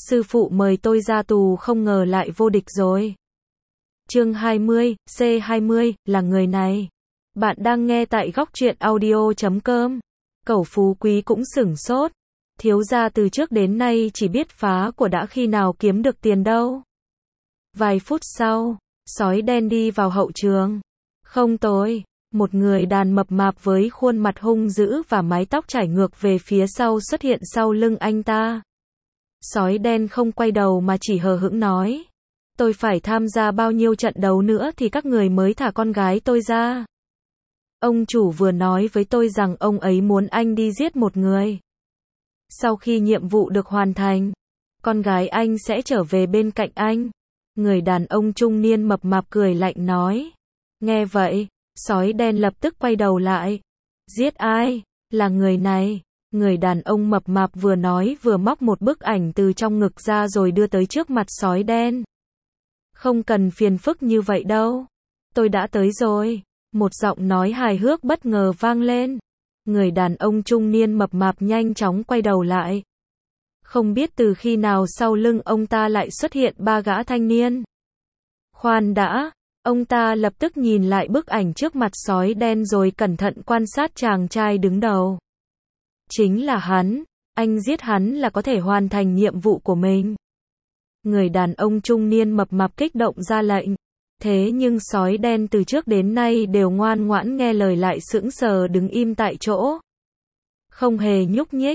sư phụ mời tôi ra tù không ngờ lại vô địch rồi. Chương 20, C20, là người này. Bạn đang nghe tại góc truyện audio.com. Cẩu Phú Quý cũng sửng sốt. Thiếu gia từ trước đến nay chỉ biết phá của đã khi nào kiếm được tiền đâu. Vài phút sau, sói đen đi vào hậu trường. Không tối, một người đàn mập mạp với khuôn mặt hung dữ và mái tóc chải ngược về phía sau xuất hiện sau lưng anh ta. Sói đen không quay đầu mà chỉ hờ hững nói. Tôi phải tham gia bao nhiêu trận đấu nữa thì các người mới thả con gái tôi ra. Ông chủ vừa nói với tôi rằng ông ấy muốn anh đi giết một người. Sau khi nhiệm vụ được hoàn thành, con gái anh sẽ trở về bên cạnh anh. Người đàn ông trung niên mập mạp cười lạnh nói. Nghe vậy, sói đen lập tức quay đầu lại. Giết ai? Là người này. Người đàn ông mập mạp vừa nói vừa móc một bức ảnh từ trong ngực ra rồi đưa tới trước mặt sói đen. Không cần phiền phức như vậy đâu. Tôi đã tới rồi. Một giọng nói hài hước bất ngờ vang lên. Người đàn ông trung niên mập mạp nhanh chóng quay đầu lại. Không biết từ khi nào sau lưng ông ta lại xuất hiện ba gã thanh niên. Khoan đã, ông ta lập tức nhìn lại bức ảnh trước mặt sói đen rồi cẩn thận quan sát chàng trai đứng đầu. Chính là hắn, anh giết hắn là có thể hoàn thành nhiệm vụ của mình. Người đàn ông trung niên mập mạp kích động ra lệnh. Thế nhưng sói đen từ trước đến nay đều ngoan ngoãn nghe lời lại sững sờ đứng im tại chỗ. Không hề nhúc nhích.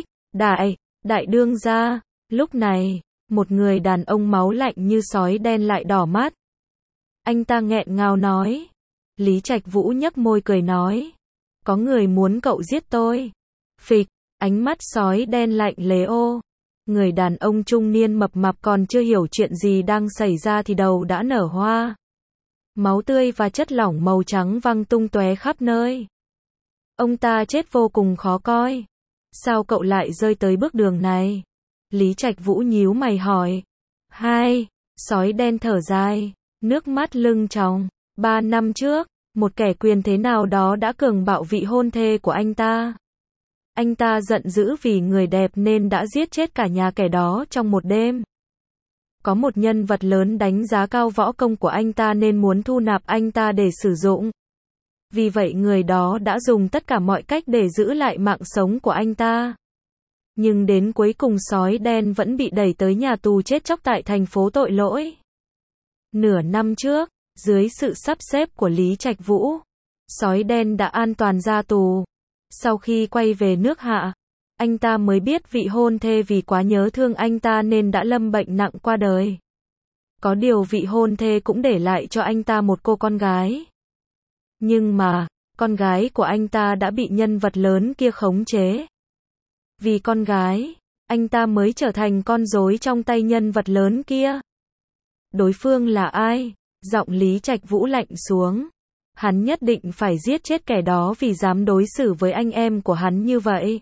Đại đương gia. Lúc này, một người đàn ông máu lạnh như sói đen lại đỏ mắt. Anh ta nghẹn ngào nói. Lý Trạch Vũ nhếch môi cười nói. Có người muốn cậu giết tôi. Phịch, ánh mắt sói đen lạnh lẽo. Người đàn ông trung niên mập mạp còn chưa hiểu chuyện gì đang xảy ra thì đầu đã nở hoa. Máu tươi và chất lỏng màu trắng văng tung tóe khắp nơi. Ông ta chết vô cùng khó coi. Sao cậu lại rơi tới bước đường này? Lý Trạch Vũ nhíu mày hỏi. Sói đen thở dài, nước mắt lưng tròng. 3 năm trước, một kẻ quyền thế nào đó đã cường bạo vị hôn thê của anh ta. Anh ta giận dữ vì người đẹp nên đã giết chết cả nhà kẻ đó trong một đêm. Có một nhân vật lớn đánh giá cao võ công của anh ta nên muốn thu nạp anh ta để sử dụng. Vì vậy người đó đã dùng tất cả mọi cách để giữ lại mạng sống của anh ta. Nhưng đến cuối cùng sói đen vẫn bị đẩy tới nhà tù chết chóc tại thành phố tội lỗi. Nửa năm trước, dưới sự sắp xếp của Lý Trạch Vũ, sói đen đã an toàn ra tù. Sau khi quay về nước Hạ, anh ta mới biết vị hôn thê vì quá nhớ thương anh ta nên đã lâm bệnh nặng qua đời. Có điều vị hôn thê cũng để lại cho anh ta một cô con gái. Nhưng mà, con gái của anh ta đã bị nhân vật lớn kia khống chế. Vì con gái, anh ta mới trở thành con rối trong tay nhân vật lớn kia. Đối phương là ai? Giọng Lý Trạch Vũ lạnh xuống. Hắn nhất định phải giết chết kẻ đó vì dám đối xử với anh em của hắn như vậy.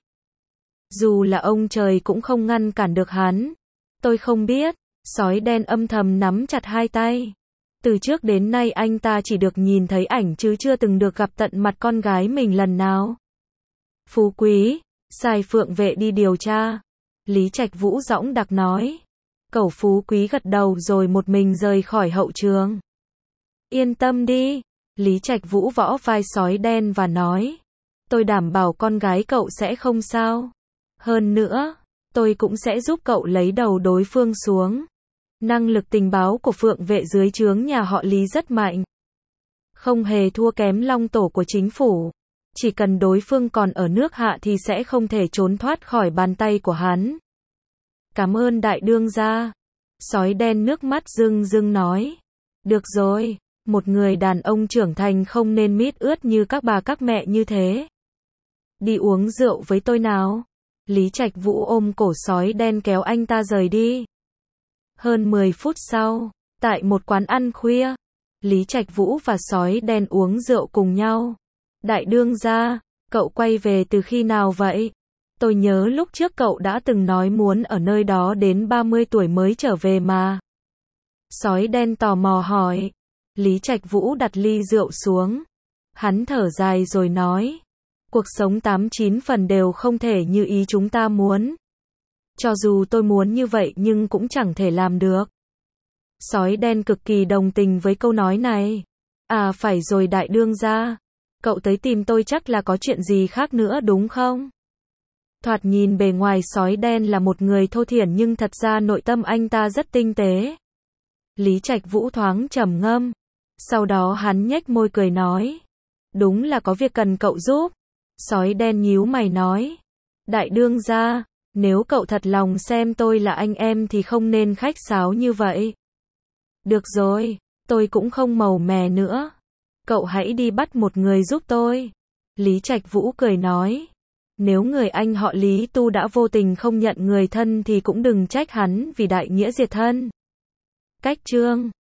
Dù là ông trời cũng không ngăn cản được hắn. Tôi không biết. Sói đen âm thầm nắm chặt hai tay. Từ trước đến nay anh ta chỉ được nhìn thấy ảnh chứ chưa từng được gặp tận mặt con gái mình lần nào. Phú Quý, sai Phượng vệ đi điều tra. Lý Trạch Vũ dõng đặc nói. Cẩu Phú Quý gật đầu rồi một mình rời khỏi hậu trường. Yên tâm đi. Lý Trạch Vũ vỗ vai sói đen và nói. Tôi đảm bảo con gái cậu sẽ không sao. Hơn nữa, tôi cũng sẽ giúp cậu lấy đầu đối phương xuống. Năng lực tình báo của Phượng vệ dưới trướng nhà họ Lý rất mạnh. Không hề thua kém long tổ của chính phủ. Chỉ cần đối phương còn ở nước Hạ thì sẽ không thể trốn thoát khỏi bàn tay của hắn. Cảm ơn đại đương gia. Sói đen nước mắt rưng rưng nói. Được rồi, một người đàn ông trưởng thành không nên mít ướt như các bà các mẹ như thế. Đi uống rượu với tôi nào. Lý Trạch Vũ ôm cổ sói đen kéo anh ta rời đi. Hơn 10 phút sau, tại một quán ăn khuya, Lý Trạch Vũ và sói đen uống rượu cùng nhau. Đại đương gia, cậu quay về từ khi nào vậy? Tôi nhớ lúc trước cậu đã từng nói muốn ở nơi đó đến 30 tuổi mới trở về mà. Sói đen tò mò hỏi. Lý Trạch Vũ đặt ly rượu xuống. Hắn thở dài rồi nói. Cuộc sống 89 phần đều không thể như ý chúng ta muốn. Cho dù tôi muốn như vậy nhưng cũng chẳng thể làm được. Sói đen cực kỳ đồng tình với câu nói này. À phải rồi đại đương gia. Cậu tới tìm tôi chắc là có chuyện gì khác nữa đúng không? Thoạt nhìn bề ngoài sói đen là một người thô thiển nhưng thật ra nội tâm anh ta rất tinh tế. Lý Trạch Vũ thoáng trầm ngâm. Sau đó hắn nhếch môi cười nói. Đúng là có việc cần cậu giúp. Sói đen nhíu mày nói. Đại đương gia, nếu cậu thật lòng xem tôi là anh em thì không nên khách sáo như vậy. Được rồi, tôi cũng không màu mè nữa. Cậu hãy đi bắt một người giúp tôi. Lý Trạch Vũ cười nói. Nếu người anh họ Lý Tu đã vô tình không nhận người thân thì cũng đừng trách hắn vì đại nghĩa diệt thân. Cách chương